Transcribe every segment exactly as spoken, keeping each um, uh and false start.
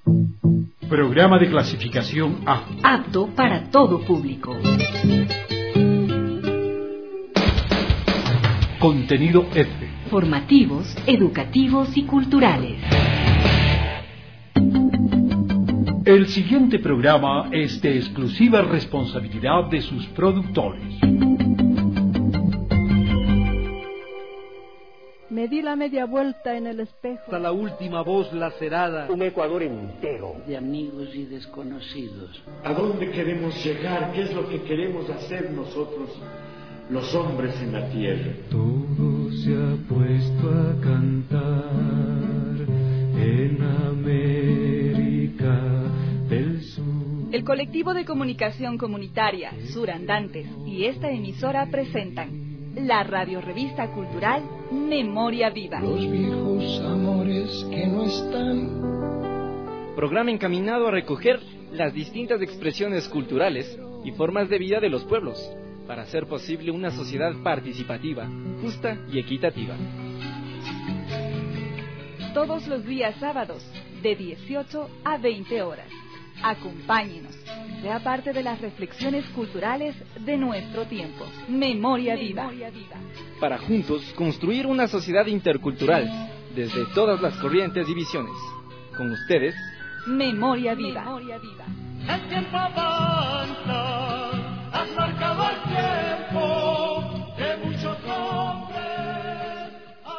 Programa de clasificación A. Apto para todo público. Contenido F. Formativos, educativos y culturales. El siguiente programa es de exclusiva responsabilidad de sus productores. Me di la media vuelta en el espejo. Hasta la última voz lacerada. Un Ecuador entero. De amigos y desconocidos. ¿A dónde queremos llegar? ¿Qué es lo que queremos hacer nosotros, los hombres en la tierra? Todo se ha puesto a cantar en América del Sur. El colectivo de comunicación comunitaria Surandantes y esta emisora presentan la radiorevista cultural Memoria Viva. Los viejos amores que no están. Programa encaminado a recoger las distintas expresiones culturales y formas de vida de los pueblos, para hacer posible una sociedad participativa, justa y equitativa. Todos los días sábados, de dieciocho a veinte horas. Acompáñenos. Sea parte de las reflexiones culturales de nuestro tiempo. Memoria Viva. Para juntos construir una sociedad intercultural desde todas las corrientes y visiones. Con ustedes, Memoria Viva. El tiempo avanza, has marcado el tiempo de muchos hombres.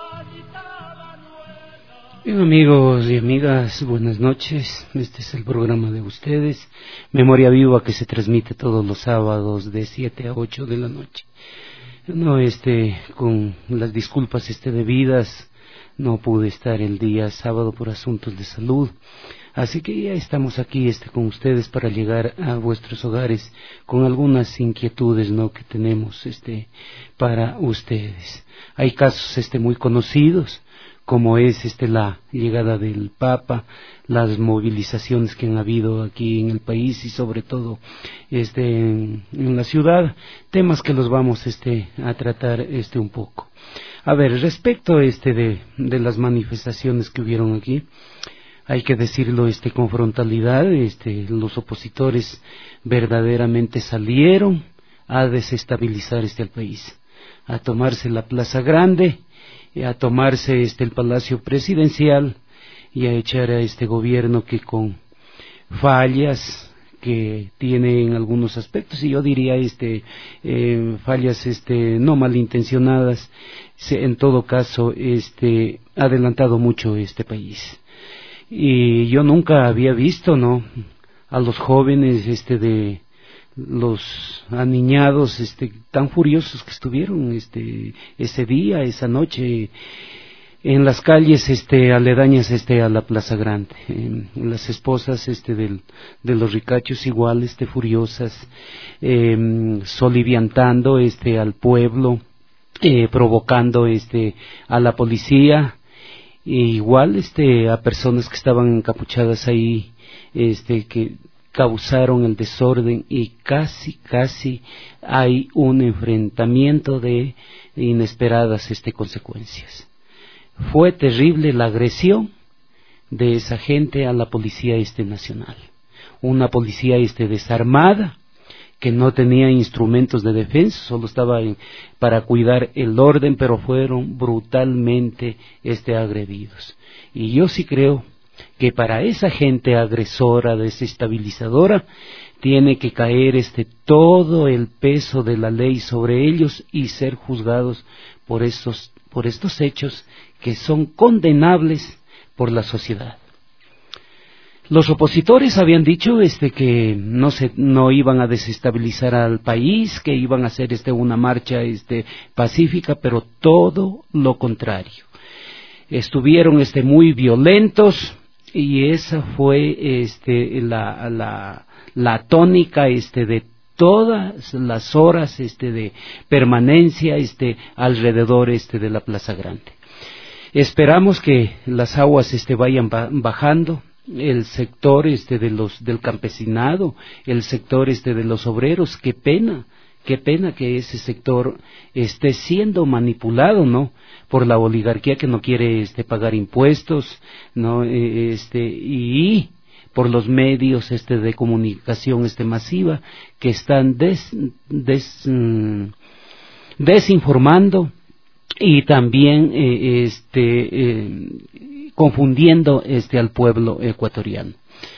Bien, amigos y amigas, buenas noches. Este es el programa de ustedes, Memoria Viva, que se transmite todos los sábados de siete a ocho de la noche. No, este, con las disculpas este debidas, no pude estar el día sábado por asuntos de salud. Así que ya estamos aquí este con ustedes para llegar a vuestros hogares con algunas inquietudes, ¿no?, que tenemos este para ustedes. Hay casos este muy conocidos, como es este la llegada del Papa, las movilizaciones que han habido aquí en el país y sobre todo este en, en la ciudad, temas que los vamos este a tratar este un poco. A ver, respecto este de de las manifestaciones que hubieron aquí, hay que decirlo este con frontalidad, este los opositores verdaderamente salieron a desestabilizar este al país, a tomarse la Plaza Grande, a tomarse este el Palacio Presidencial y a echar a este gobierno que con fallas que tiene en algunos aspectos, y yo diría este eh, fallas este no malintencionadas, se, en todo caso este ha adelantado mucho este país. Y yo nunca había visto, ¿no?, a los jóvenes este de los aniñados este tan furiosos que estuvieron este ese día, esa noche en las calles este aledañas este a la Plaza Grande. Eh, las esposas este del, de los ricachos igual este furiosas, eh, soliviantando este al pueblo, eh, provocando este a la policía, e igual este a personas que estaban encapuchadas ahí, este que causaron el desorden, y casi casi hay un enfrentamiento de inesperadas este consecuencias. Fue terrible la agresión de esa gente a la policía este nacional, una policía este desarmada, que no tenía instrumentos de defensa, solo estaba en, para cuidar el orden, pero fueron brutalmente este agredidos. Y yo sí creo que para esa gente agresora, desestabilizadora, tiene que caer este todo el peso de la ley sobre ellos y ser juzgados por estos por estos hechos que son condenables por la sociedad. Los opositores habían dicho este que no se no iban a desestabilizar al país, que iban a hacer este una marcha este pacífica, pero todo lo contrario. Estuvieron este muy violentos, y esa fue este la la la tónica este de todas las horas este de permanencia este alrededor este de la Plaza Grande. Esperamos que las aguas este vayan bajando. El sector este de los del campesinado, el sector este de los obreros, qué pena, qué pena que ese sector esté siendo manipulado, ¿no?, por la oligarquía que no quiere este pagar impuestos, no este y por los medios este de comunicación este masiva que están des, des, mm, desinformando y también eh, este eh, confundiendo este al pueblo ecuatoriano.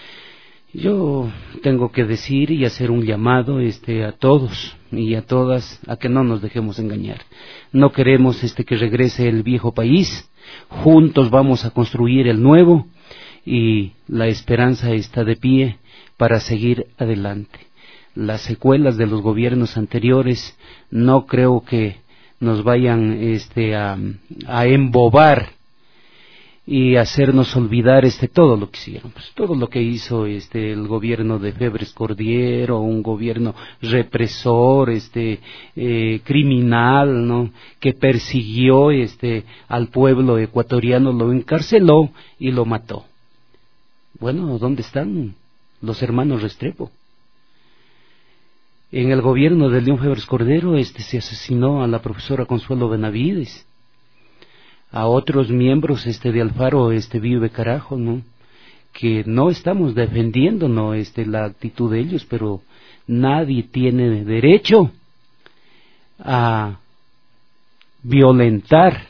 Yo tengo que decir y hacer un llamado este a todos y a todas a que no nos dejemos engañar. No queremos este que regrese el viejo país. Juntos vamos a construir el nuevo y la esperanza está de pie para seguir adelante. Las secuelas de los gobiernos anteriores no creo que nos vayan este a, a embobar y hacernos olvidar este todo lo que hicieron, pues, todo lo que hizo este el gobierno de Febres Cordiero, un gobierno represor, este eh, criminal, ¿no? Que persiguió este al pueblo ecuatoriano, lo encarceló y lo mató. Bueno, ¿dónde están los hermanos Restrepo? En el gobierno de León Febres Cordero este se asesinó a la profesora Consuelo Benavides. A otros miembros este de Alfaro este vive carajo, ¿no? Que no estamos defendiendo, no este la actitud de ellos, pero nadie tiene derecho a violentar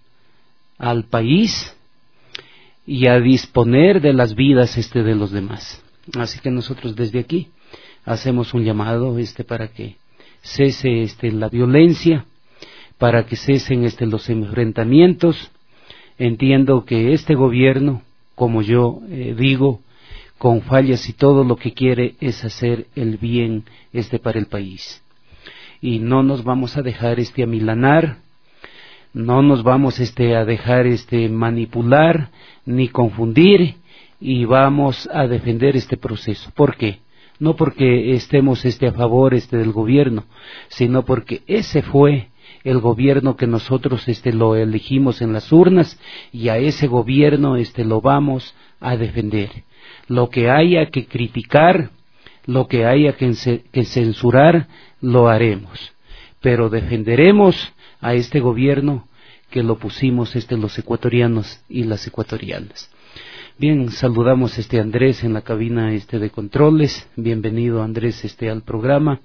al país y a disponer de las vidas este de los demás. Así que nosotros desde aquí hacemos un llamado este para que cese este la violencia, para que cesen este los enfrentamientos. Entiendo que este gobierno, como yo eh, digo, con fallas y todo, lo que quiere es hacer el bien este para el país. Y no nos vamos a dejar este amilanar, no nos vamos este a dejar este manipular ni confundir, y vamos a defender este proceso. ¿Por qué? No porque estemos este a favor este del gobierno, sino porque ese fue el gobierno que nosotros este lo elegimos en las urnas, y a ese gobierno este lo vamos a defender. Lo que haya que criticar, lo que haya que, que censurar, lo haremos, pero defenderemos a este gobierno que lo pusimos este los ecuatorianos y las ecuatorianas. Bien, saludamos este a Andrés en la cabina este de controles. Bienvenido, Andrés, este al programa.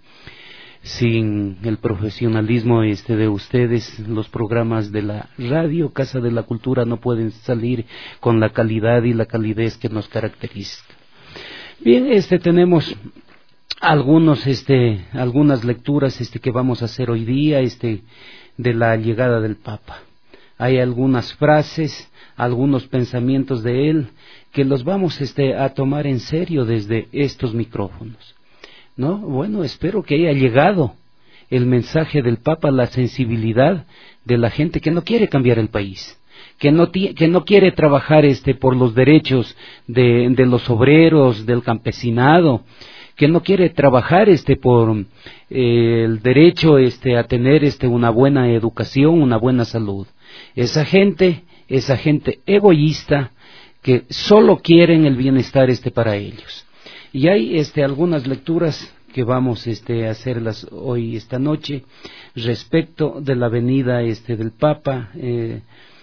Sin el profesionalismo este de ustedes, los programas de la radio Casa de la Cultura no pueden salir con la calidad y la calidez que nos caracteriza. Bien, este tenemos algunos este algunas lecturas este que vamos a hacer hoy día este de la llegada del Papa. Hay algunas frases, algunos pensamientos de él que los vamos este a tomar en serio desde estos micrófonos. No, bueno, espero que haya llegado el mensaje del Papa a la sensibilidad de la gente que no quiere cambiar el país, que no que no quiere trabajar este por los derechos de, de los obreros, del campesinado, que no quiere trabajar este por eh, el derecho este a tener este una buena educación, una buena salud. Esa gente, esa gente egoísta que solo quieren el bienestar este para ellos. Y hay este algunas lecturas que vamos este a hacerlas hoy esta noche respecto de la venida este del Papa. Eh,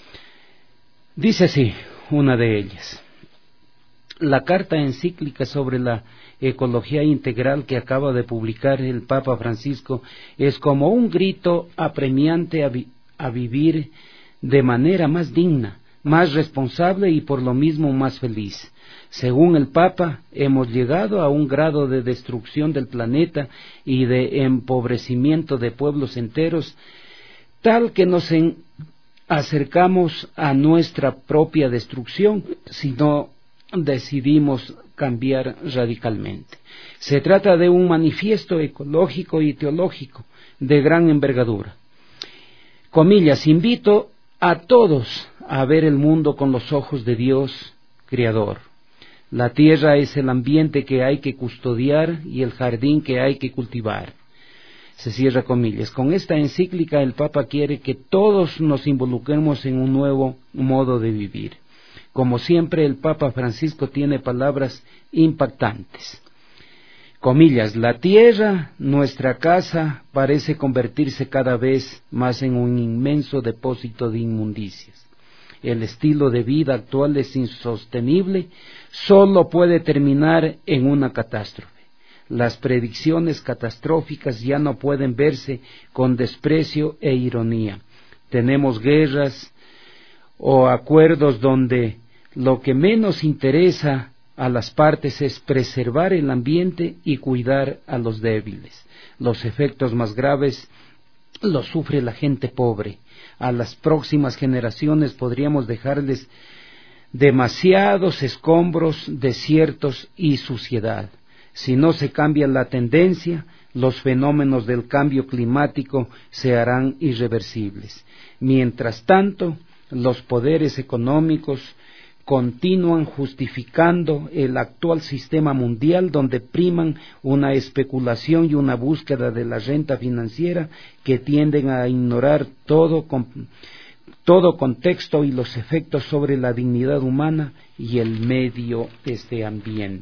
dice así una de ellas: la carta encíclica sobre la ecología integral que acaba de publicar el Papa Francisco es como un grito apremiante a, vi a vivir de manera más digna, más responsable y por lo mismo más feliz. Según el Papa, hemos llegado a un grado de destrucción del planeta y de empobrecimiento de pueblos enteros, tal que nos en acercamos a nuestra propia destrucción si no decidimos cambiar radicalmente. Se trata de un manifiesto ecológico y teológico de gran envergadura. Comillas, invito a todos a ver el mundo con los ojos de Dios Creador. La tierra es el ambiente que hay que custodiar y el jardín que hay que cultivar. Se cierra comillas. Con esta encíclica el Papa quiere que todos nos involucremos en un nuevo modo de vivir. Como siempre, el Papa Francisco tiene palabras impactantes. Comillas, la tierra, nuestra casa, parece convertirse cada vez más en un inmenso depósito de inmundicias. el estilo de vida actual es insostenible, solo puede terminar en una catástrofe. Las predicciones catastróficas ya no pueden verse con desprecio e ironía. Tenemos guerras o acuerdos donde lo que menos interesa a las partes es preservar el ambiente y cuidar a los débiles. Los efectos más graves los sufre la gente pobre. A las próximas generaciones podríamos dejarles demasiados escombros, desiertos y suciedad. Si no se cambia la tendencia, los fenómenos del cambio climático se harán irreversibles. Mientras tanto, los poderes económicos continúan justificando el actual sistema mundial donde priman una especulación y una búsqueda de la renta financiera que tienden a ignorar todo, todo contexto y los efectos sobre la dignidad humana y el medio este ambiente.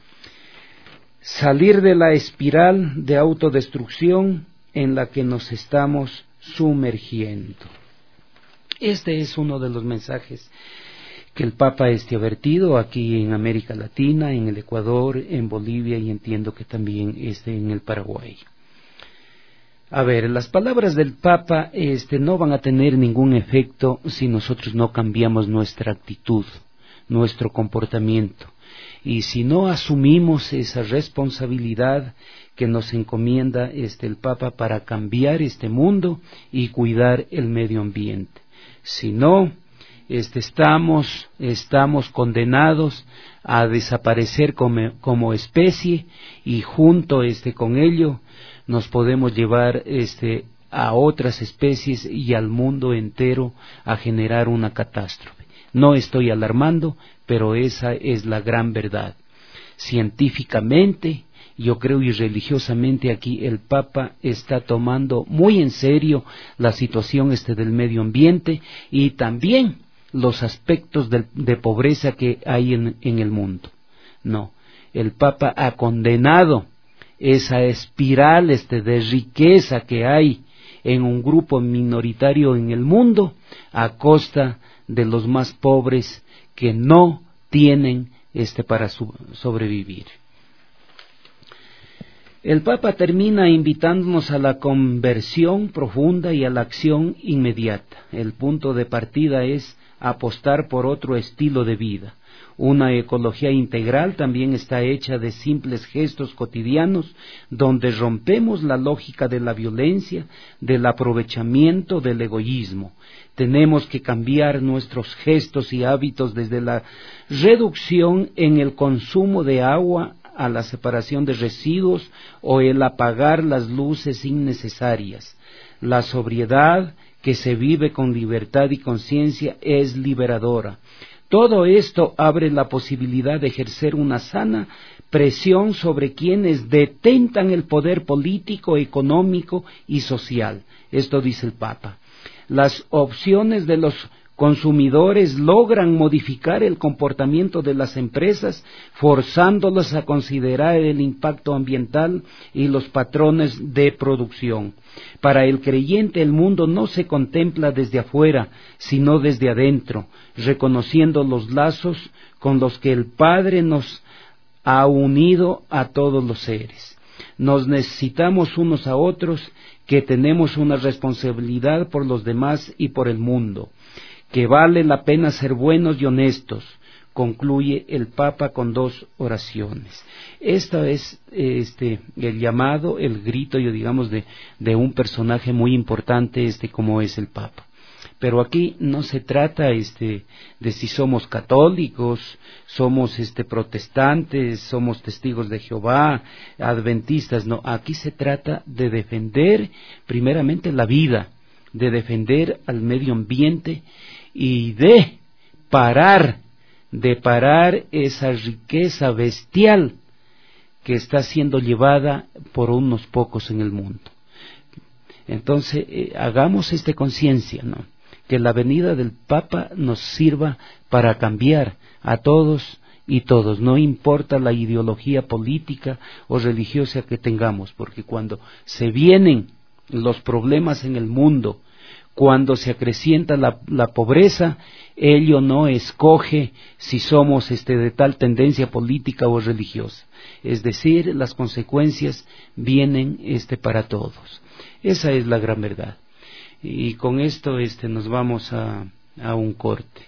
Salir de la espiral de autodestrucción en la que nos estamos sumergiendo. Este es uno de los mensajes que el Papa este ha vertido aquí en América Latina, en el Ecuador, en Bolivia y entiendo que también este en el Paraguay. A ver, las palabras del Papa este no van a tener ningún efecto si nosotros no cambiamos nuestra actitud, nuestro comportamiento, y si no asumimos esa responsabilidad que nos encomienda este el Papa para cambiar este mundo y cuidar el medio ambiente. Si no, Este, estamos, estamos condenados a desaparecer como, como especie y junto este, con ello nos podemos llevar este, a otras especies y al mundo entero a generar una catástrofe. No estoy alarmando, pero esa es la gran verdad. Científicamente, yo creo y religiosamente aquí el Papa está tomando muy en serio la situación este del medio ambiente y también los aspectos de, de pobreza que hay en, en el mundo. No, el Papa ha condenado esa espiral este de riqueza que hay en un grupo minoritario en el mundo a costa de los más pobres que no tienen este para su, sobrevivir. El Papa termina invitándonos a la conversión profunda y a la acción inmediata. El punto de partida es apostar por otro estilo de vida. Una ecología integral también está hecha de simples gestos cotidianos donde rompemos la lógica de la violencia, del aprovechamiento, del egoísmo. Tenemos que cambiar nuestros gestos y hábitos desde la reducción en el consumo de agua a la separación de residuos o el apagar las luces innecesarias. La sobriedad que se vive con libertad y conciencia es liberadora. Todo esto abre la posibilidad de ejercer una sana presión sobre quienes detentan el poder político, económico y social. Esto dice el Papa. Las opciones de los consumidores logran modificar el comportamiento de las empresas, forzándolas a considerar el impacto ambiental y los patrones de producción. Para el creyente el mundo no se contempla desde afuera, sino desde adentro, reconociendo los lazos con los que el Padre nos ha unido a todos los seres. Nos necesitamos unos a otros, que tenemos una responsabilidad por los demás y por el mundo, que vale la pena ser buenos y honestos, concluye el Papa con dos oraciones. Esta es este el llamado, el grito, yo digamos, de, de un personaje muy importante este como es el Papa. Pero aquí no se trata este de si somos católicos, somos este protestantes, somos testigos de Jehová, adventistas, no, aquí se trata de defender primeramente la vida, de defender al medio ambiente y de parar, de parar esa riqueza bestial que está siendo llevada por unos pocos en el mundo. Entonces, eh, hagamos esta conciencia, ¿no? Que la venida del Papa nos sirva para cambiar a todos y todos, no importa la ideología política o religiosa que tengamos, porque cuando se vienen los problemas en el mundo, Cuando se acrecienta la, la pobreza, ello no escoge si somos este, de tal tendencia política o religiosa. Es decir, las consecuencias vienen este, para todos. Esa es la gran verdad. Y con esto este, nos vamos a, a un corte.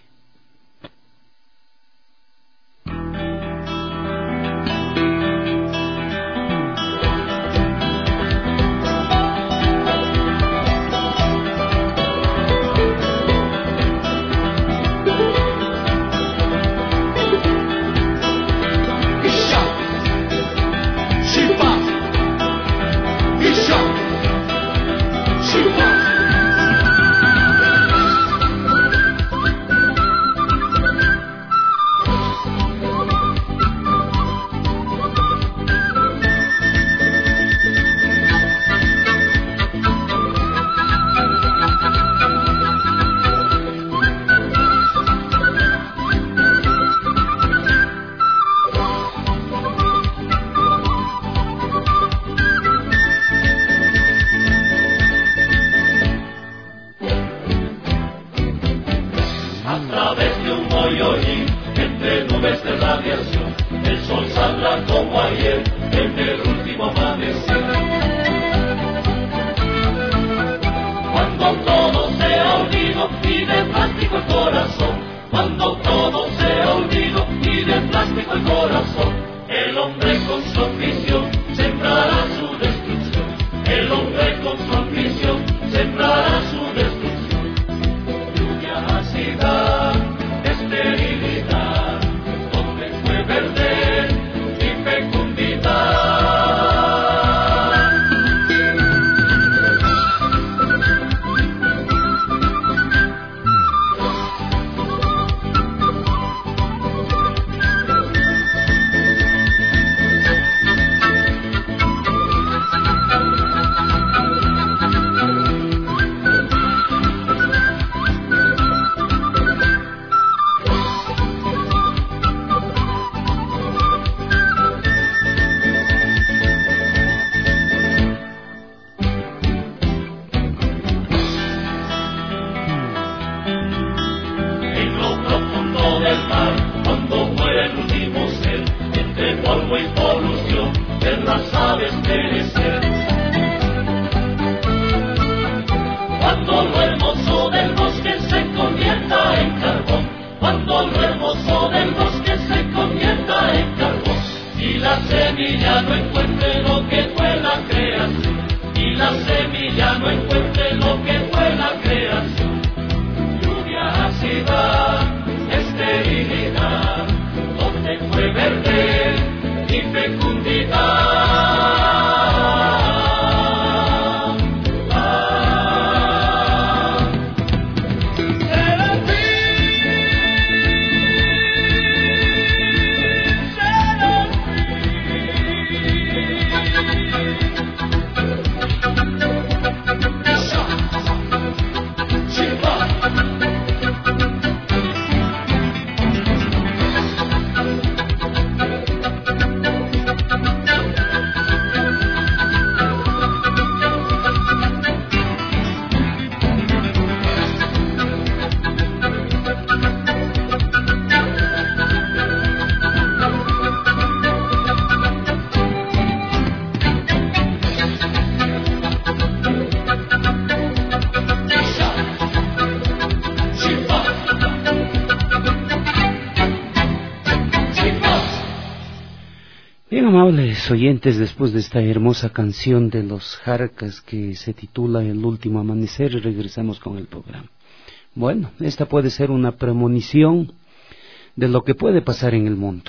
Amables oyentes, después de esta hermosa canción de los Jarcas que se titula El último amanecer, regresamos con el programa. Bueno, esta puede ser una premonición de lo que puede pasar en el mundo.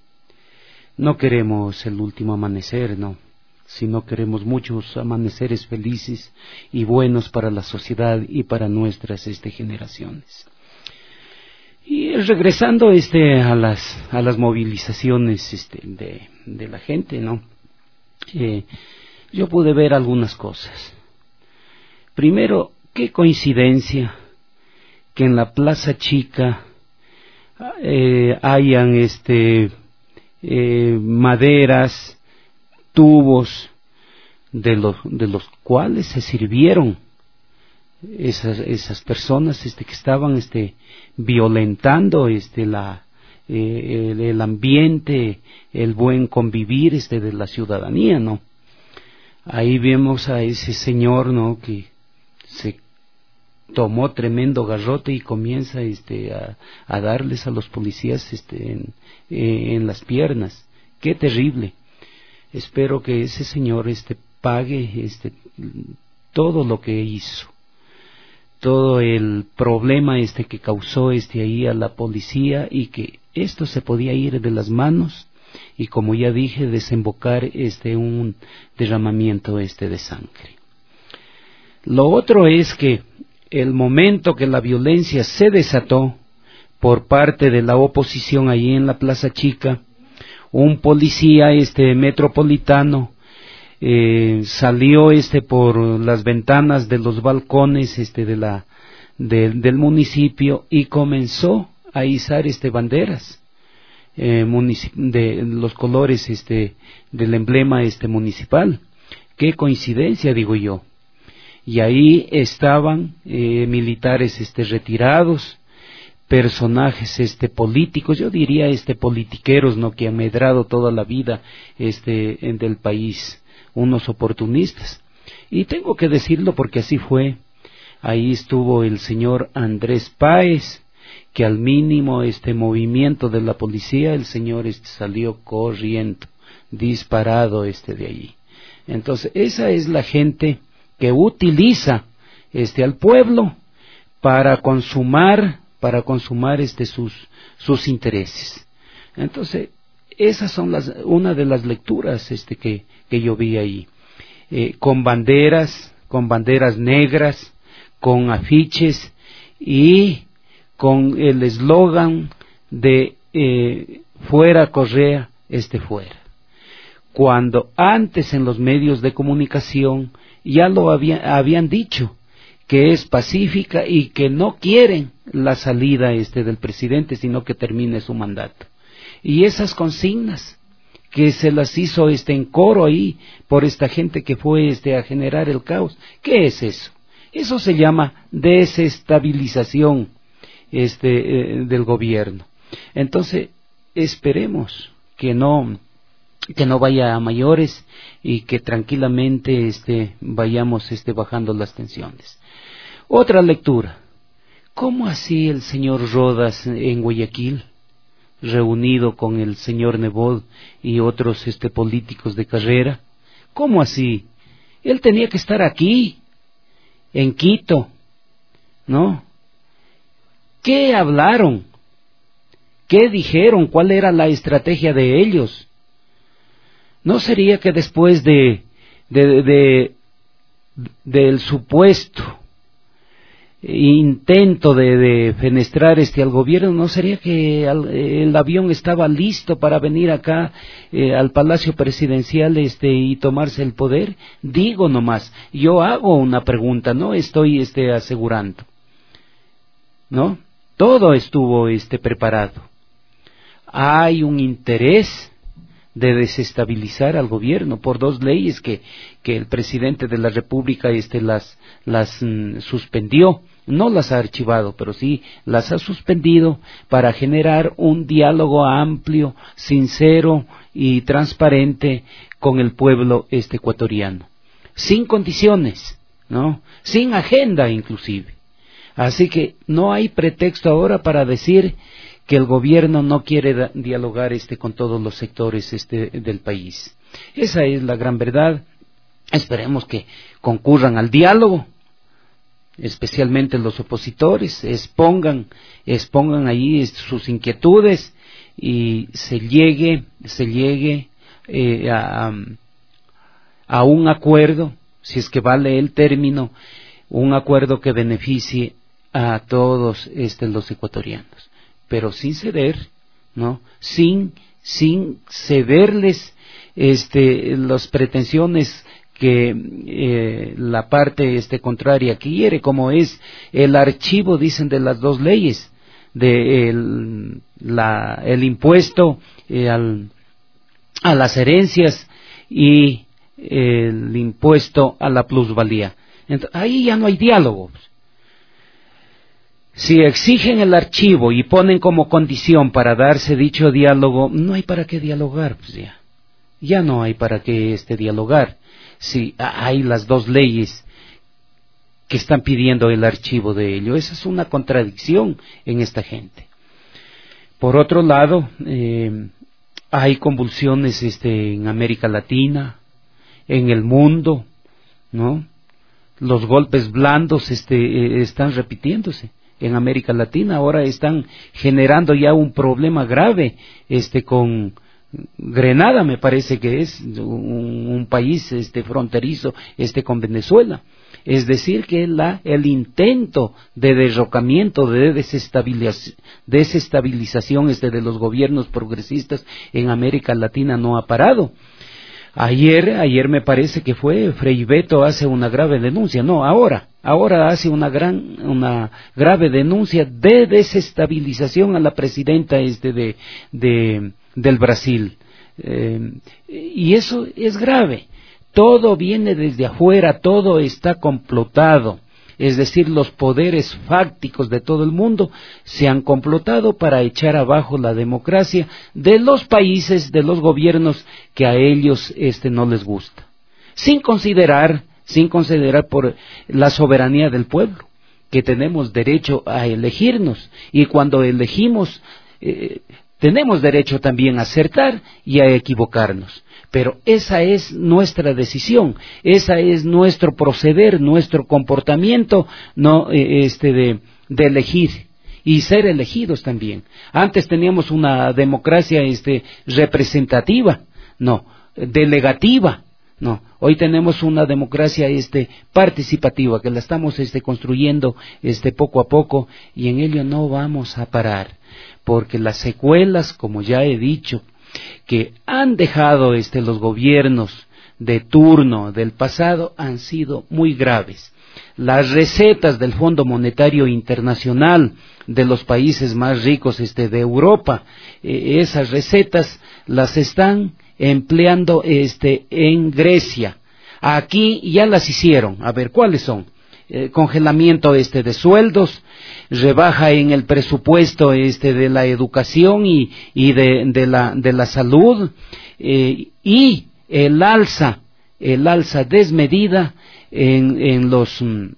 No queremos el último amanecer, no, sino queremos muchos amaneceres felices y buenos para la sociedad y para nuestras este, generaciones. Y regresando este a las a las movilizaciones este de, de la gente, ¿no? Eh, yo pude ver algunas cosas. Primero, qué coincidencia que en la Plaza Chica eh, hayan este eh, maderas, tubos de los de los cuales se sirvieron esas esas personas este que estaban este violentando este la eh, el, el ambiente, el buen convivir este de la ciudadanía, ¿no? Ahí vemos a ese señor, ¿no?, que se tomó tremendo garrote y comienza este a, a darles a los policías este en, eh, en las piernas. Qué terrible. Espero que ese señor este pague este todo lo que hizo, todo el problema este que causó este ahí a la policía, y que esto se podía ir de las manos y, como ya dije, desembocar este un derramamiento este de sangre. Lo otro es que el momento que la violencia se desató por parte de la oposición ahí en la Plaza Chica, un policía este metropolitano eh, salió este por las ventanas de los balcones este de la de, del municipio y comenzó a izar este banderas eh, de los colores este del emblema este municipal. Qué coincidencia, digo yo. Y ahí estaban eh, militares este retirados, personajes este políticos, yo diría este politiqueros, no, que han medrado toda la vida este en del país, unos oportunistas. Y tengo que decirlo porque así fue. Ahí estuvo el señor Andrés Páez, que al mínimo este movimiento de la policía el señor este salió corriendo, disparado este de allí. Entonces esa es la gente que utiliza este al pueblo para consumar para consumar este sus sus intereses. Entonces esas son las una de las lecturas este que que yo vi ahí, eh, con banderas con banderas negras, con afiches y con el eslogan de eh, fuera Correa, este fuera, cuando antes en los medios de comunicación ya lo había, habían dicho que es pacífica y que no quieren la salida este del presidente, sino que termine su mandato. Y esas consignas que se las hizo este en coro ahí por esta gente que fue este a generar el caos, ¿qué es eso? Eso se llama desestabilización este eh, del gobierno. Entonces esperemos que no que no vaya a mayores y que tranquilamente este vayamos este bajando las tensiones. Otra lectura. ¿Cómo así el señor Rodas en Guayaquil, reunido con el señor Nebot y otros este políticos de carrera? ¿Cómo así? Él tenía que estar aquí, en Quito, ¿no? ¿Qué hablaron? ¿Qué dijeron? ¿Cuál era la estrategia de ellos? ¿No sería que después de, de, de, de del supuesto intento de, de fenestrar este al gobierno, no sería que al, el avión estaba listo para venir acá eh, al Palacio Presidencial este y tomarse el poder? Digo nomás, yo hago una pregunta, no estoy este asegurando, ¿no? Todo estuvo este preparado. Hay un interés de desestabilizar al gobierno por dos leyes que que el presidente de la República este las las mm, suspendió, no las ha archivado, pero sí las ha suspendido para generar un diálogo amplio, sincero y transparente con el pueblo este ecuatoriano, sin condiciones, ¿no? Sin agenda inclusive. Así que no hay pretexto ahora para decir que el gobierno no quiere da, dialogar este con todos los sectores este del país. Esa es la gran verdad. Esperemos que concurran al diálogo, especialmente los opositores, expongan, expongan ahí sus inquietudes y se llegue, se llegue eh, a, a un acuerdo, si es que vale el término, un acuerdo que beneficie a todos este, los ecuatorianos, pero sin ceder, ¿no? Sin, sin cederles este, las pretensiones que eh, la parte este, contraria quiere, como es el archivo, dicen, de las dos leyes, de el, la, el impuesto eh, al, a las herencias y el impuesto a la plusvalía. Entonces, ahí ya no hay diálogo, Si exigen el archivo y ponen como condición para darse dicho diálogo, no hay para qué dialogar, pues ya. Ya no hay para qué este dialogar. Si hay las dos leyes que están pidiendo el archivo de ello, esa es una contradicción en esta gente. Por otro lado, eh, hay convulsiones este, en América Latina, en el mundo, ¿no? Los golpes blandos este, eh, están repitiéndose en América Latina. Ahora están generando ya un problema grave este, con Grenada, me parece que es un, un país este, fronterizo este, con Venezuela. Es decir, que la, el intento de derrocamiento, de desestabilización, desestabilización este, de los gobiernos progresistas en América Latina no ha parado. Ayer, ayer me parece que fue Frei Beto hace una grave denuncia, no, ahora, ahora hace una gran, una grave denuncia de desestabilización a la presidenta este de, de del Brasil, eh, y eso es grave. Todo viene desde afuera, todo está complotado. Es decir, los poderes fácticos de todo el mundo se han complotado para echar abajo la democracia de los países, de los gobiernos que a ellos este no les gusta. Sin considerar, sin considerar por la soberanía del pueblo, que tenemos derecho a elegirnos, y cuando elegimos, eh, tenemos derecho también a acertar y a equivocarnos. Pero esa es nuestra decisión, esa es nuestro proceder, nuestro comportamiento, no este de, de elegir y ser elegidos también. Antes teníamos una democracia este representativa, no, delegativa, no. Hoy tenemos una democracia este participativa que la estamos este construyendo este poco a poco, y en ello no vamos a parar, porque las secuelas, como ya he dicho, que han dejado este, los gobiernos de turno del pasado han sido muy graves. Las recetas del Fondo Monetario Internacional de los países más ricos este, de Europa, eh, esas recetas las están empleando este, en Grecia. Aquí ya las hicieron. A ver, ¿cuáles son? Eh, congelamiento este de sueldos, rebaja en el presupuesto este de la educación y, y de, de la de la salud, eh, y el alza el alza desmedida en, en los en,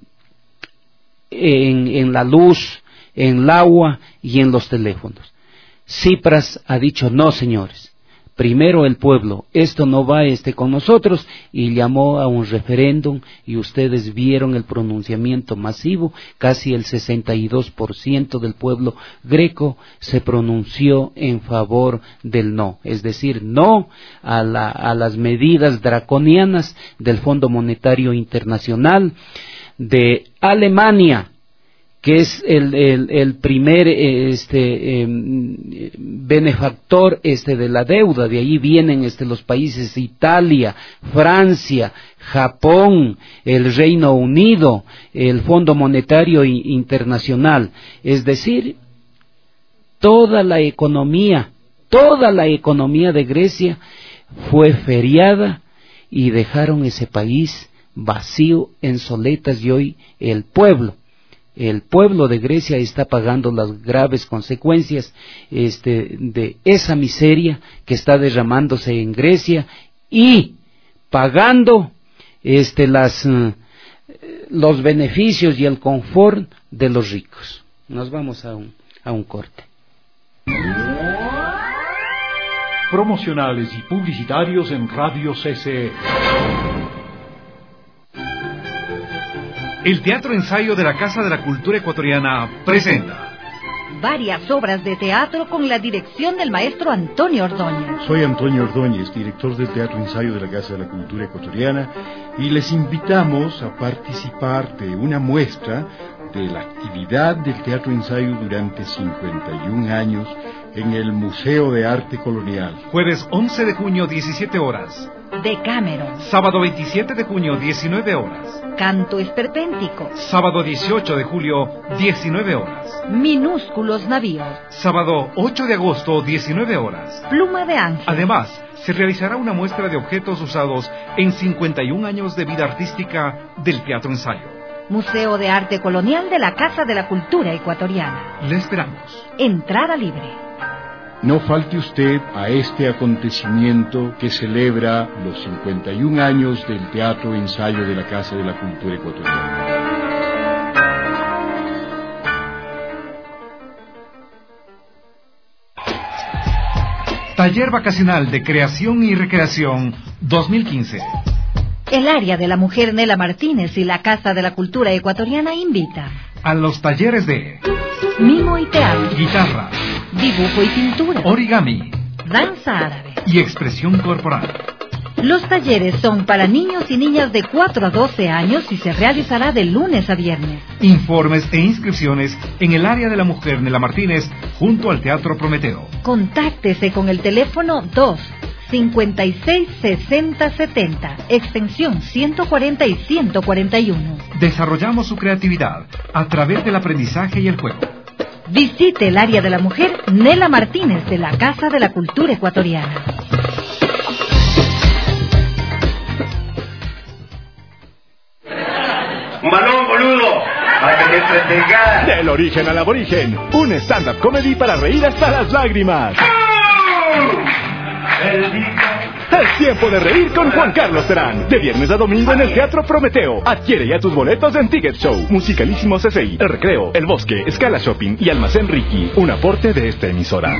en la luz, en el agua y en los teléfonos. Tsipras ha dicho no, señores. Primero el pueblo, esto no va este con nosotros, y llamó a un referéndum, y ustedes vieron el pronunciamiento masivo. Casi el sesenta y dos por ciento del pueblo greco se pronunció en favor del no, es decir, no a, la, a las medidas draconianas del Fondo Monetario Internacional. De Alemania, que es el, el, el primer este, eh, benefactor este, de la deuda. De ahí vienen este, los países Italia, Francia, Japón, el Reino Unido, el Fondo Monetario Internacional. Es decir, toda la economía, toda la economía de Grecia fue feriada, y dejaron ese país vacío en soletas, y hoy el pueblo El pueblo de Grecia está pagando las graves consecuencias este, de esa miseria que está derramándose en Grecia, y pagando este, las, uh, los beneficios y el confort de los ricos. Nos vamos a un, a un corte. Promocionales y publicitarios en Radio C C E. El Teatro Ensayo de la Casa de la Cultura Ecuatoriana presenta varias obras de teatro con la dirección del maestro Antonio Ordóñez. Soy Antonio Ordóñez, director del Teatro Ensayo de la Casa de la Cultura Ecuatoriana, y les invitamos a participar de una muestra de la actividad del Teatro Ensayo durante cincuenta y un años en el Museo de Arte Colonial. Jueves once de junio, diecisiete horas. Decameron. Sábado veintisiete de junio, diecinueve horas. Canto esperpéntico. Sábado dieciocho de julio, diecinueve horas. Minúsculos navíos. Sábado ocho de agosto, diecinueve horas. Pluma de ángel. Además, se realizará una muestra de objetos usados en cincuenta y un años de vida artística del Teatro Ensayo. Museo de Arte Colonial de la Casa de la Cultura Ecuatoriana. Le esperamos. Entrada libre. No falte usted a este acontecimiento que celebra los cincuenta y un años del Teatro Ensayo de la Casa de la Cultura Ecuatoriana. Taller Vacacional de Creación y Recreación dos mil quince. El área de la mujer Nela Martínez y la Casa de la Cultura Ecuatoriana invita a los talleres de mimo y teatro, guitarra, dibujo y pintura, origami, danza árabe y expresión corporal. Los talleres son para niños y niñas de cuatro a doce años y se realizará de lunes a viernes. Informes e inscripciones en el área de la mujer Nela Martínez junto al Teatro Prometeo. Contáctese con el teléfono dos cincuenta y seis sesenta setenta, extensión ciento cuarenta y ciento cuarenta y uno. Desarrollamos su creatividad a través del aprendizaje y el juego. Visite el área de la mujer Nela Martínez de la Casa de la Cultura Ecuatoriana. ¡Un balón, boludo! ¡Para que te entretengas! Del origen al aborigen, un stand-up comedy para reír hasta las lágrimas. Es tiempo de reír con Juan Carlos Terán. De viernes a domingo en el Teatro Prometeo. Adquiere ya tus boletos en Ticket Show, Musicalísimo C C I, El Recreo, El Bosque, Scala Shopping y Almacén Ricky. Un aporte de esta emisora.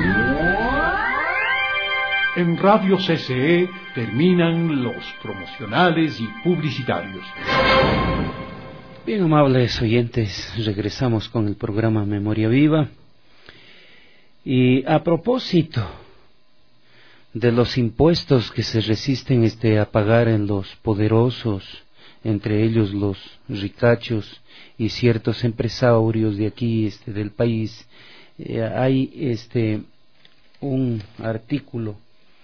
En Radio C C E terminan los promocionales y publicitarios. Bien, amables oyentes, regresamos con el programa Memoria Viva. Y a propósito de los impuestos que se resisten este, a pagar en los poderosos, entre ellos los ricachos y ciertos empresarios de aquí, este, del país, eh, hay este un artículo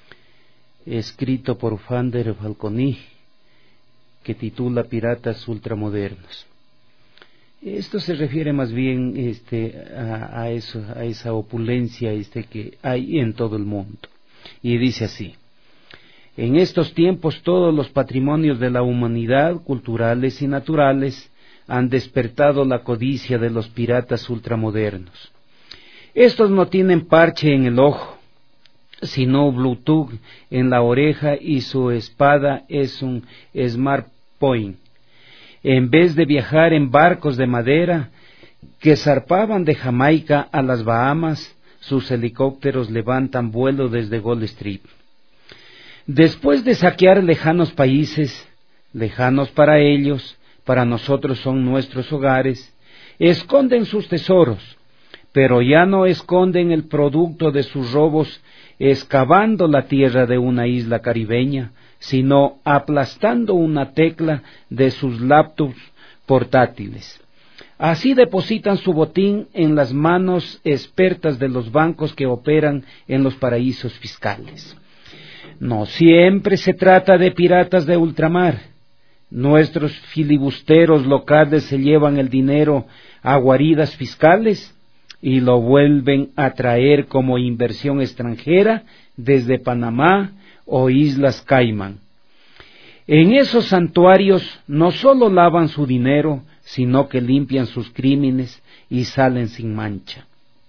escrito por Fander Falconi que titula Piratas ultramodernos. Esto se refiere más bien este, a, a, eso, a esa opulencia este, que hay en todo el mundo. Y dice así: en estos tiempos todos los patrimonios de la humanidad, culturales y naturales, han despertado la codicia de los piratas ultramodernos. Estos no tienen parche en el ojo, sino Bluetooth en la oreja, y su espada es un smartphone. En vez de viajar en barcos de madera que zarpaban de Jamaica a las Bahamas, sus helicópteros levantan vuelo desde Gold Street. Después de saquear lejanos países, lejanos para ellos, para nosotros son nuestros hogares, esconden sus tesoros, pero ya no esconden el producto de sus robos excavando la tierra de una isla caribeña, sino aplastando una tecla de sus laptops portátiles. Así depositan su botín en las manos expertas de los bancos que operan en los paraísos fiscales. No siempre se trata de piratas de ultramar. Nuestros filibusteros locales se llevan el dinero a guaridas fiscales y lo vuelven a traer como inversión extranjera desde Panamá o Islas Caimán. En esos santuarios no solo lavan su dinero, sino que limpian sus crímenes y salen sin mancha.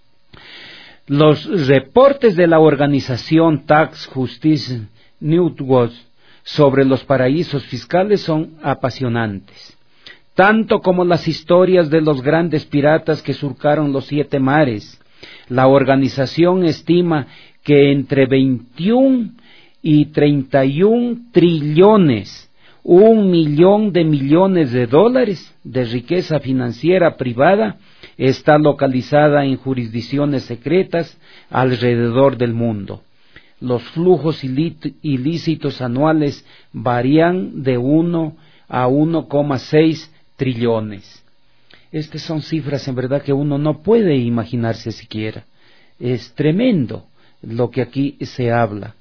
Los reportes de la organización Tax Justice Network sobre los paraísos fiscales son apasionantes, tanto como las historias de los grandes piratas que surcaron los siete mares. La organización estima que entre veintiún y treinta y un trillones, un millón de millones de dólares de riqueza financiera privada está localizada en jurisdicciones secretas alrededor del mundo. Los flujos ilícitos anuales varían de uno a uno coma seis trillones. Estas son cifras en verdad que uno no puede imaginarse siquiera. Es tremendo lo que aquí se habla.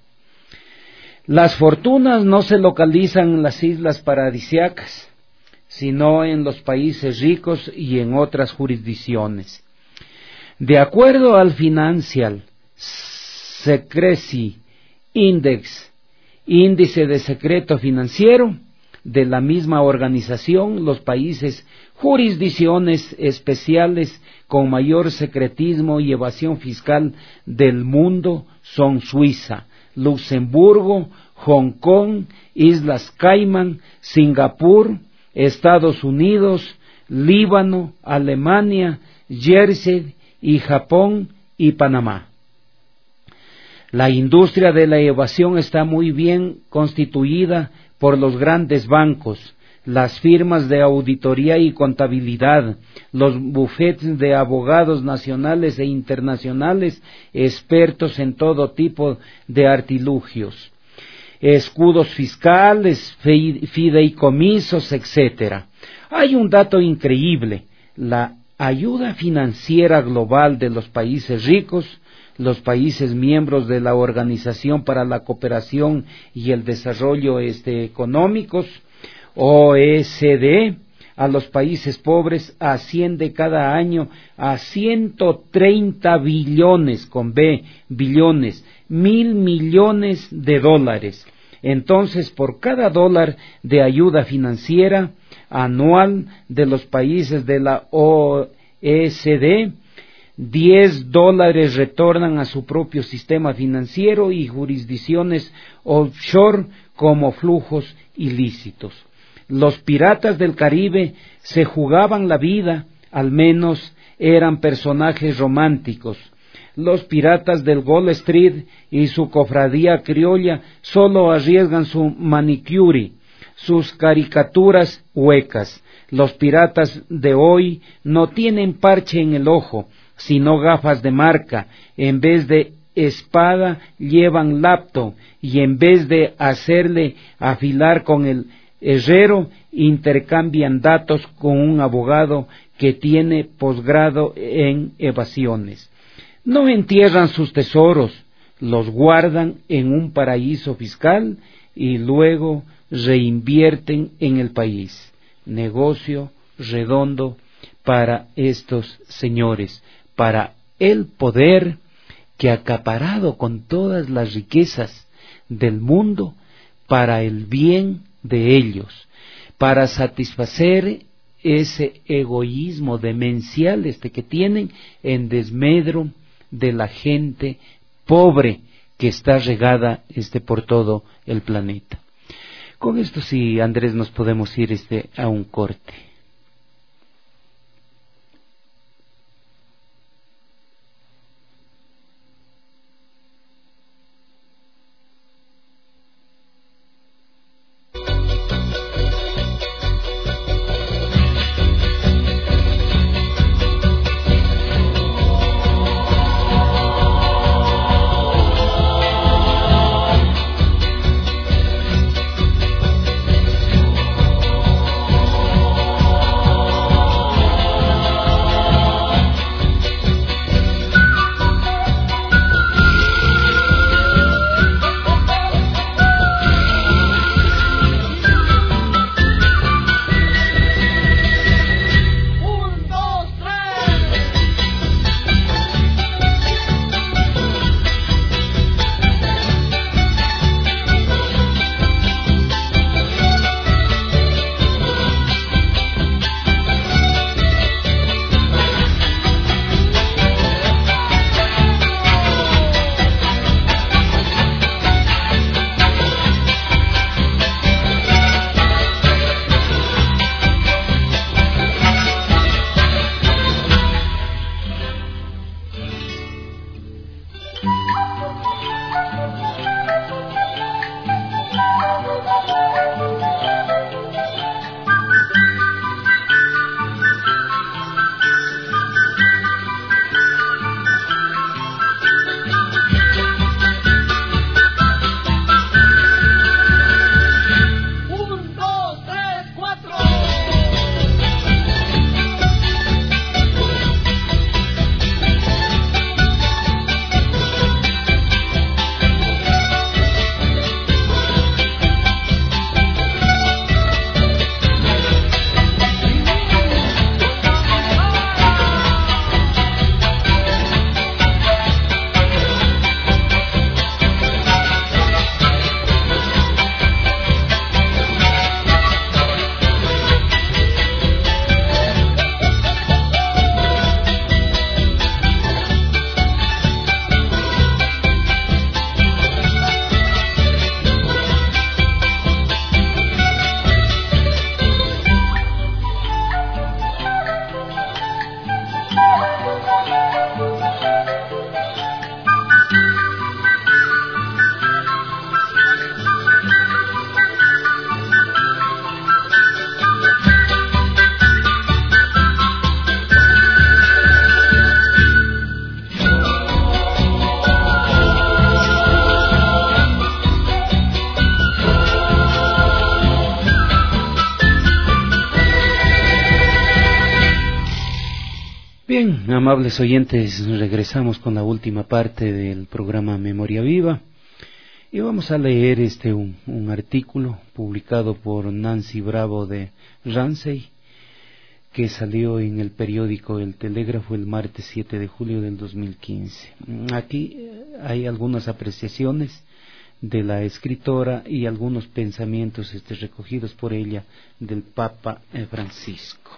Las fortunas no se localizan en las islas paradisíacas, sino en los países ricos y en otras jurisdicciones. De acuerdo al Financial Secrecy Index, índice de secreto financiero, de la misma organización, los países jurisdicciones especiales con mayor secretismo y evasión fiscal del mundo son Suiza, Luxemburgo, Hong Kong, Islas Caimán, Singapur, Estados Unidos, Líbano, Alemania, Jersey y Japón y Panamá. La industria de la evasión está muy bien constituida por los grandes bancos, las firmas de auditoría y contabilidad, los bufetes de abogados nacionales e internacionales, expertos en todo tipo de artilugios, escudos fiscales, fideicomisos, etcétera. Hay un dato increíble: la ayuda financiera global de los países ricos, los países miembros de la Organización para la Cooperación y el Desarrollo este, Económicos, O E C D, a los países pobres asciende cada año a ciento treinta billones, con B, billones, mil millones de dólares. Entonces, por cada dólar de ayuda financiera anual de los países de la O E C D, diez dólares retornan a su propio sistema financiero y jurisdicciones offshore como flujos ilícitos. Los piratas del Caribe se jugaban la vida, al menos eran personajes románticos. Los piratas del Wall Street y su cofradía criolla solo arriesgan su manicure, sus caricaturas huecas. Los piratas de hoy no tienen parche en el ojo, sino gafas de marca. En vez de espada llevan laptop, y en vez de hacerle afilar con el herrero, intercambian datos con un abogado que tiene posgrado en evasiones. No entierran sus tesoros, los guardan en un paraíso fiscal y luego reinvierten en el país. Negocio redondo para estos señores, para el poder que ha acaparado con todas las riquezas del mundo para el bien de ellos, para satisfacer ese egoísmo demencial este que tienen en desmedro de la gente pobre que está regada este por todo el planeta. Con esto sí, Andrés, nos podemos ir este a un corte. Oh Bien, amables oyentes, regresamos con la última parte del programa Memoria Viva y vamos a leer este un, un artículo publicado por Nancy Bravo de Ramsey que salió en el periódico El Telégrafo el martes siete de julio del dos mil quince. Aquí hay algunas apreciaciones de la escritora y algunos pensamientos este, recogidos por ella del Papa Francisco.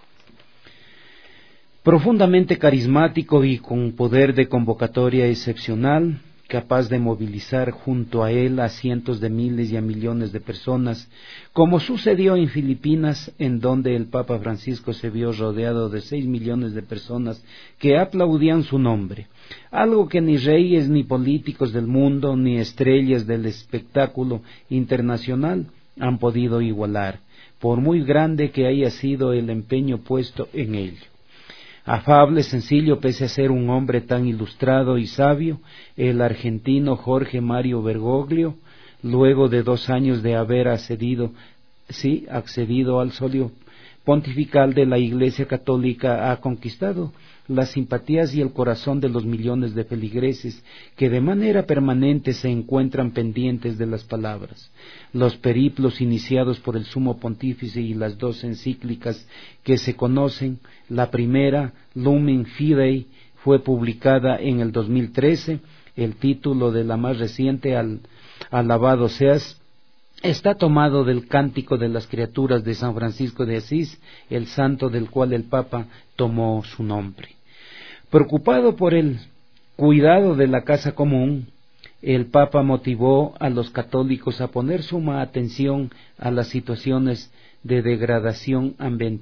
Profundamente carismático y con poder de convocatoria excepcional, capaz de movilizar junto a él a cientos de miles y a millones de personas, como sucedió en Filipinas, en donde el Papa Francisco se vio rodeado de seis millones de personas que aplaudían su nombre, algo que ni reyes ni políticos del mundo, ni estrellas del espectáculo internacional han podido igualar, por muy grande que haya sido el empeño puesto en ello. Afable, sencillo, pese a ser un hombre tan ilustrado y sabio, el argentino Jorge Mario Bergoglio, luego de dos años de haber accedido, sí, accedido al solio pontifical de la Iglesia Católica, ha conquistado las simpatías y el corazón de los millones de feligreses que de manera permanente se encuentran pendientes de las palabras. Los periplos iniciados por el Sumo Pontífice y las dos encíclicas que se conocen, la primera, Lumen Fidei, fue publicada en el dos mil trece, el título de la más reciente, al, Alabado seas, está tomado del Cántico de las Criaturas de San Francisco de Asís, el santo del cual el Papa tomó su nombre. Preocupado por el cuidado de la casa común, el Papa motivó a los católicos a poner suma atención a las situaciones de degradación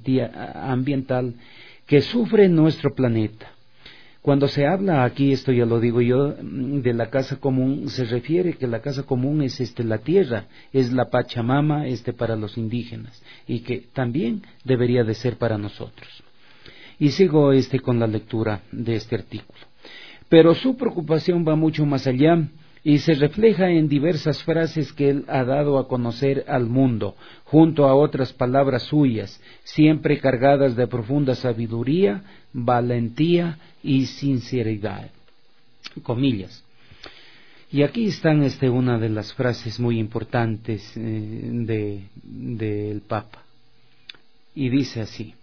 ambiental que sufre nuestro planeta. Cuando se habla aquí, esto ya lo digo yo, de la casa común, se refiere que la casa común es este la tierra, es la Pachamama este para los indígenas y que también debería de ser para nosotros. Y sigo este con la lectura de este artículo. Pero su preocupación va mucho más allá y se refleja en diversas frases que él ha dado a conocer al mundo, junto a otras palabras suyas, siempre cargadas de profunda sabiduría, valentía y sinceridad. Comillas. Y aquí están este, una de las frases muy importantes eh, de, del Papa. Y dice así: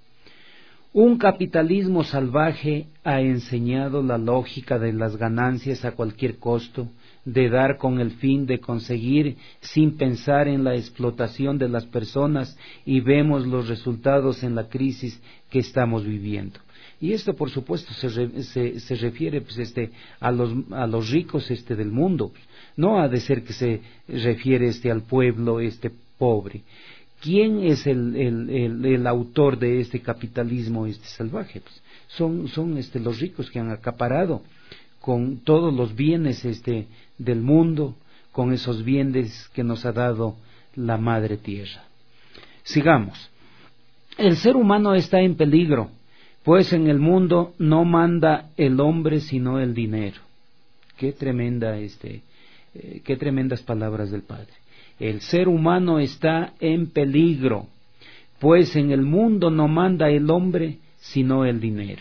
un capitalismo salvaje ha enseñado la lógica de las ganancias a cualquier costo, de dar con el fin de conseguir sin pensar en la explotación de las personas, y vemos los resultados en la crisis que estamos viviendo. Y esto, por supuesto, se, re, se, se refiere pues, este, a, los, a los ricos este, del mundo. No ha de ser que se refiere este, al pueblo este, pobre. ¿Quién es el, el, el, el autor de este capitalismo este, salvaje? Pues, son son este, los ricos que han acaparado con todos los bienes este, del mundo, con esos bienes que nos ha dado la Madre Tierra. Sigamos. El ser humano está en peligro, pues en el mundo no manda el hombre sino el dinero. Qué tremenda este, eh, qué tremendas palabras del Padre. El ser humano está en peligro, pues en el mundo no manda el hombre sino el dinero.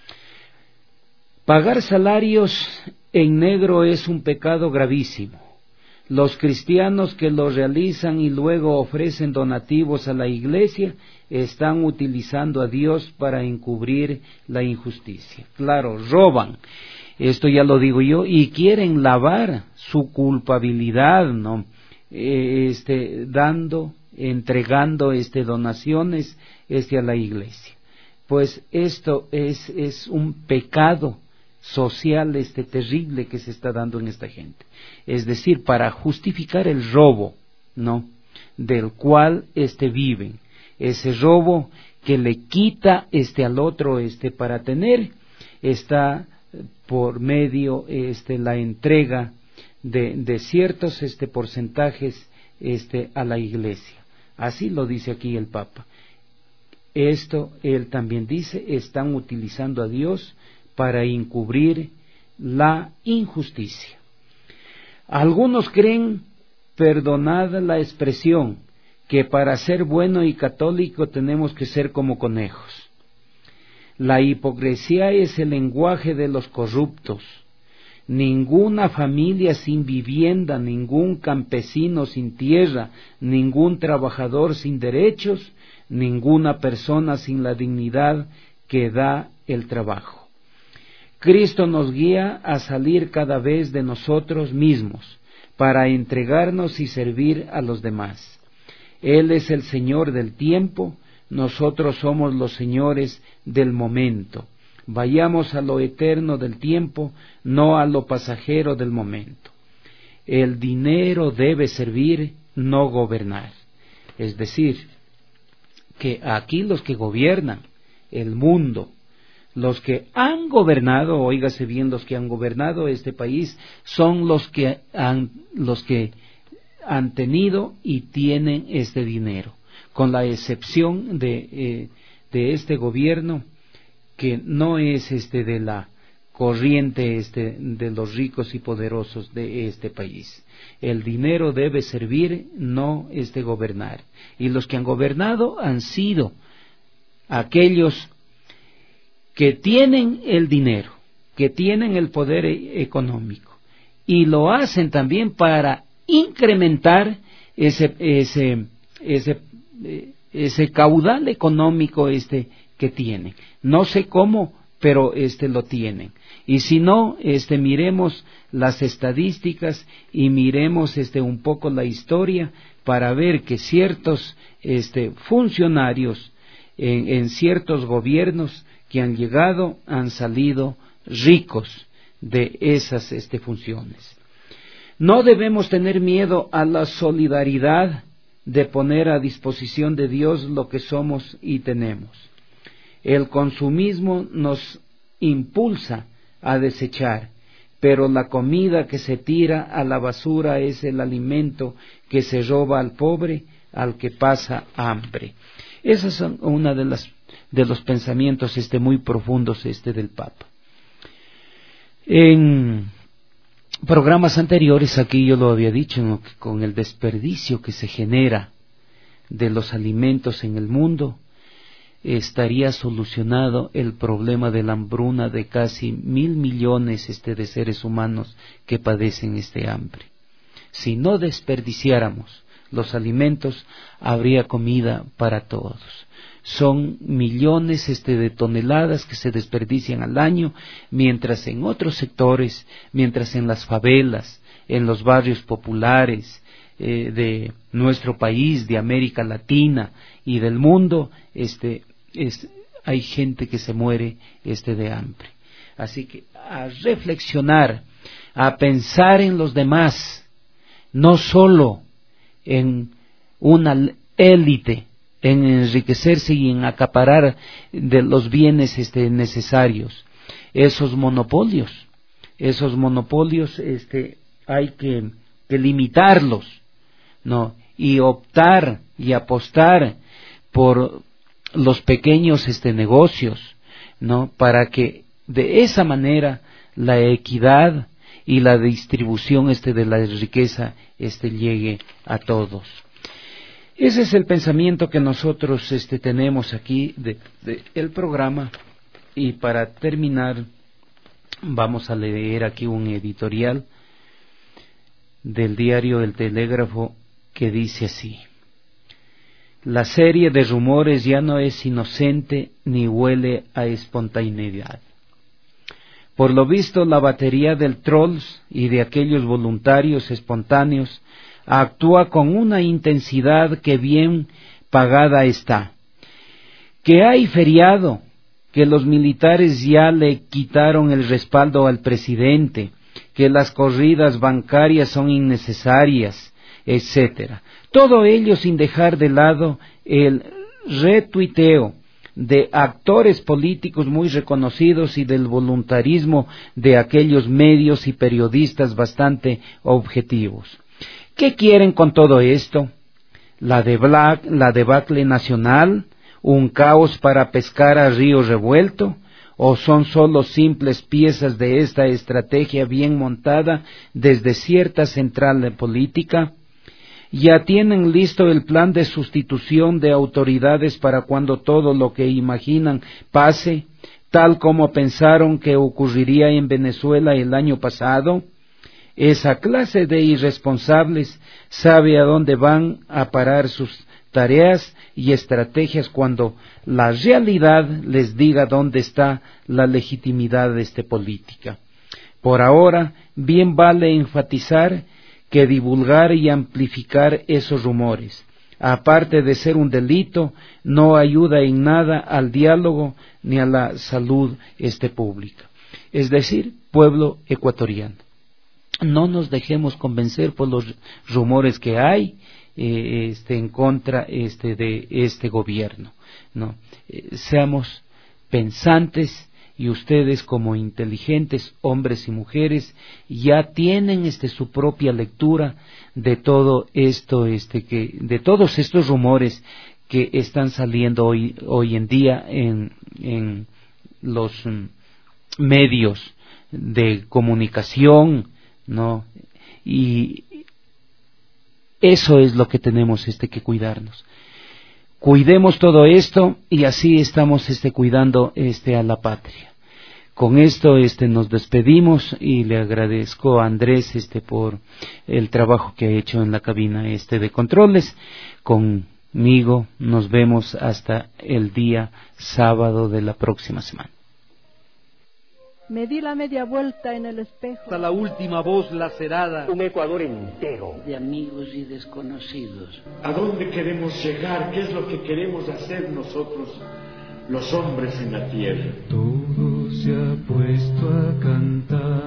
Pagar salarios en negro es un pecado gravísimo. Los cristianos que lo realizan y luego ofrecen donativos a la iglesia están utilizando a Dios para encubrir la injusticia. Claro, roban, esto ya lo digo yo, y quieren lavar su culpabilidad, ¿no? Eh, este, dando, entregando este, donaciones este, a la iglesia. Pues esto es, es un pecado social este terrible que se está dando en esta gente. Es decir, para justificar el robo, ¿no?, del cual este viven, ese robo que le quita este al otro este para tener, está por medio este la entrega de, de ciertos este porcentajes este a la iglesia. Así lo dice aquí el Papa. Esto él también dice, están utilizando a Dios para encubrir la injusticia. Algunos creen, perdonad la expresión, que para ser bueno y católico tenemos que ser como conejos. La hipocresía es el lenguaje de los corruptos. Ninguna familia sin vivienda, ningún campesino sin tierra, ningún trabajador sin derechos, ninguna persona sin la dignidad que da el trabajo. Cristo nos guía a salir cada vez de nosotros mismos para entregarnos y servir a los demás. Él es el Señor del tiempo, nosotros somos los señores del momento. Vayamos a lo eterno del tiempo, no a lo pasajero del momento. El dinero debe servir, no gobernar. Es decir, que aquí los que gobiernan el mundo, los que han gobernado, óigase bien, los que han gobernado este país, son los que han, los que han tenido y tienen este dinero, con la excepción de, eh, de este gobierno, que no es este de la corriente este de los ricos y poderosos de este país. El dinero debe servir, no este gobernar. Y los que han gobernado han sido aquellos que tienen el dinero, que tienen el poder económico, y lo hacen también para incrementar ese ese ese ese caudal económico este que tienen. No sé cómo, pero este lo tienen. Y si no, este miremos las estadísticas y miremos este un poco la historia para ver que ciertos este funcionarios en, en ciertos gobiernos que han llegado han salido ricos de esas este funciones. No debemos tener miedo a la solidaridad de poner a disposición de Dios lo que somos y tenemos. El consumismo nos impulsa a desechar, pero la comida que se tira a la basura es el alimento que se roba al pobre, al que pasa hambre. Esos son una de las de los pensamientos este muy profundos este del Papa. En programas anteriores aquí yo lo había dicho, ¿no?, que con el desperdicio que se genera de los alimentos en el mundo estaría solucionado el problema de la hambruna de casi mil millones este de seres humanos que padecen este hambre. Si no desperdiciáramos los alimentos, habría comida para todos. Son millones este de toneladas que se desperdician al año, mientras en otros sectores, mientras en las favelas, en los barrios populares eh, de nuestro país, de América Latina y del mundo, este es, hay gente que se muere este de hambre. Así que a reflexionar, a pensar en los demás, no solo en una élite, en enriquecerse y en acaparar de los bienes este, necesarios. Esos monopolios, esos monopolios este, hay que, que limitarlos, ¿no? Y optar y apostar por los pequeños este, negocios, ¿no? Para que de esa manera la equidad y la distribución este, de la riqueza este, llegue a todos. Ese es el pensamiento que nosotros este, tenemos aquí de, de el programa. Y para terminar vamos a leer aquí un editorial del diario El Telégrafo que dice así: la serie de rumores ya no es inocente ni huele a espontaneidad. Por lo visto, la batería del Trolls y de aquellos voluntarios espontáneos actúa con una intensidad que bien pagada está. Que hay feriado, que los militares ya le quitaron el respaldo al presidente, que las corridas bancarias son innecesarias, etcétera. Todo ello sin dejar de lado el retuiteo de actores políticos muy reconocidos y del voluntarismo de aquellos medios y periodistas bastante objetivos. ¿Qué quieren con todo esto? ¿La, de Black, la debacle nacional? ¿Un caos para pescar a río revuelto? ¿O son solo simples piezas de esta estrategia bien montada desde cierta central de política? Ya tienen listo el plan de sustitución de autoridades para cuando todo lo que imaginan pase, tal como pensaron que ocurriría en Venezuela el año pasado. Esa clase de irresponsables sabe a dónde van a parar sus tareas y estrategias cuando la realidad les diga dónde está la legitimidad de esta política. Por ahora, bien vale enfatizar que divulgar y amplificar esos rumores, aparte de ser un delito, no ayuda en nada al diálogo ni a la salud este pública. Es decir, pueblo ecuatoriano, no nos dejemos convencer por los rumores que hay eh, este, en contra este, de este gobierno. No, eh, seamos pensantes, y ustedes como inteligentes hombres y mujeres ya tienen este su propia lectura de todo esto, este que de todos estos rumores que están saliendo hoy hoy en día en en los um, medios de comunicación, ¿no? Y eso es lo que tenemos este que cuidarnos. Cuidemos todo esto y así estamos este cuidando este a la patria. Con esto este nos despedimos y le agradezco a Andrés este por el trabajo que ha hecho en la cabina este de controles. Conmigo nos vemos hasta el día sábado de la próxima semana. Me di la media vuelta en el espejo. Hasta la última voz lacerada. Un Ecuador entero de amigos y desconocidos. ¿A dónde queremos llegar? ¿Qué es lo que queremos hacer nosotros, los hombres en la tierra? Todo se ha puesto a cantar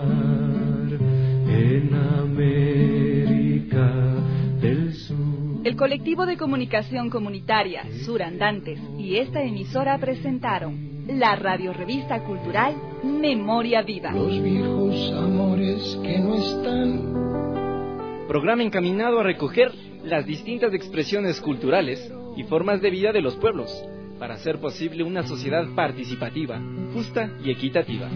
en América del Sur. El colectivo de comunicación comunitaria Surandantes y esta emisora presentaron la radiorevista cultural Memoria Viva. Los viejos amores que no están. Programa encaminado a recoger las distintas expresiones culturales y formas de vida de los pueblos, para hacer posible una sociedad participativa, justa y equitativa.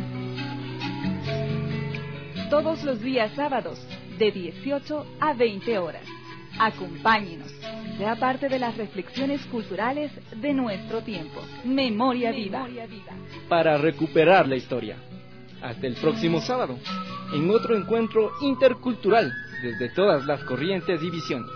Todos los días sábados, de dieciocho a veinte horas. Acompáñenos, sea parte de las reflexiones culturales de nuestro tiempo. Memoria Viva. Para recuperar la historia. Hasta el próximo sábado, en otro encuentro intercultural desde todas las corrientes y visiones.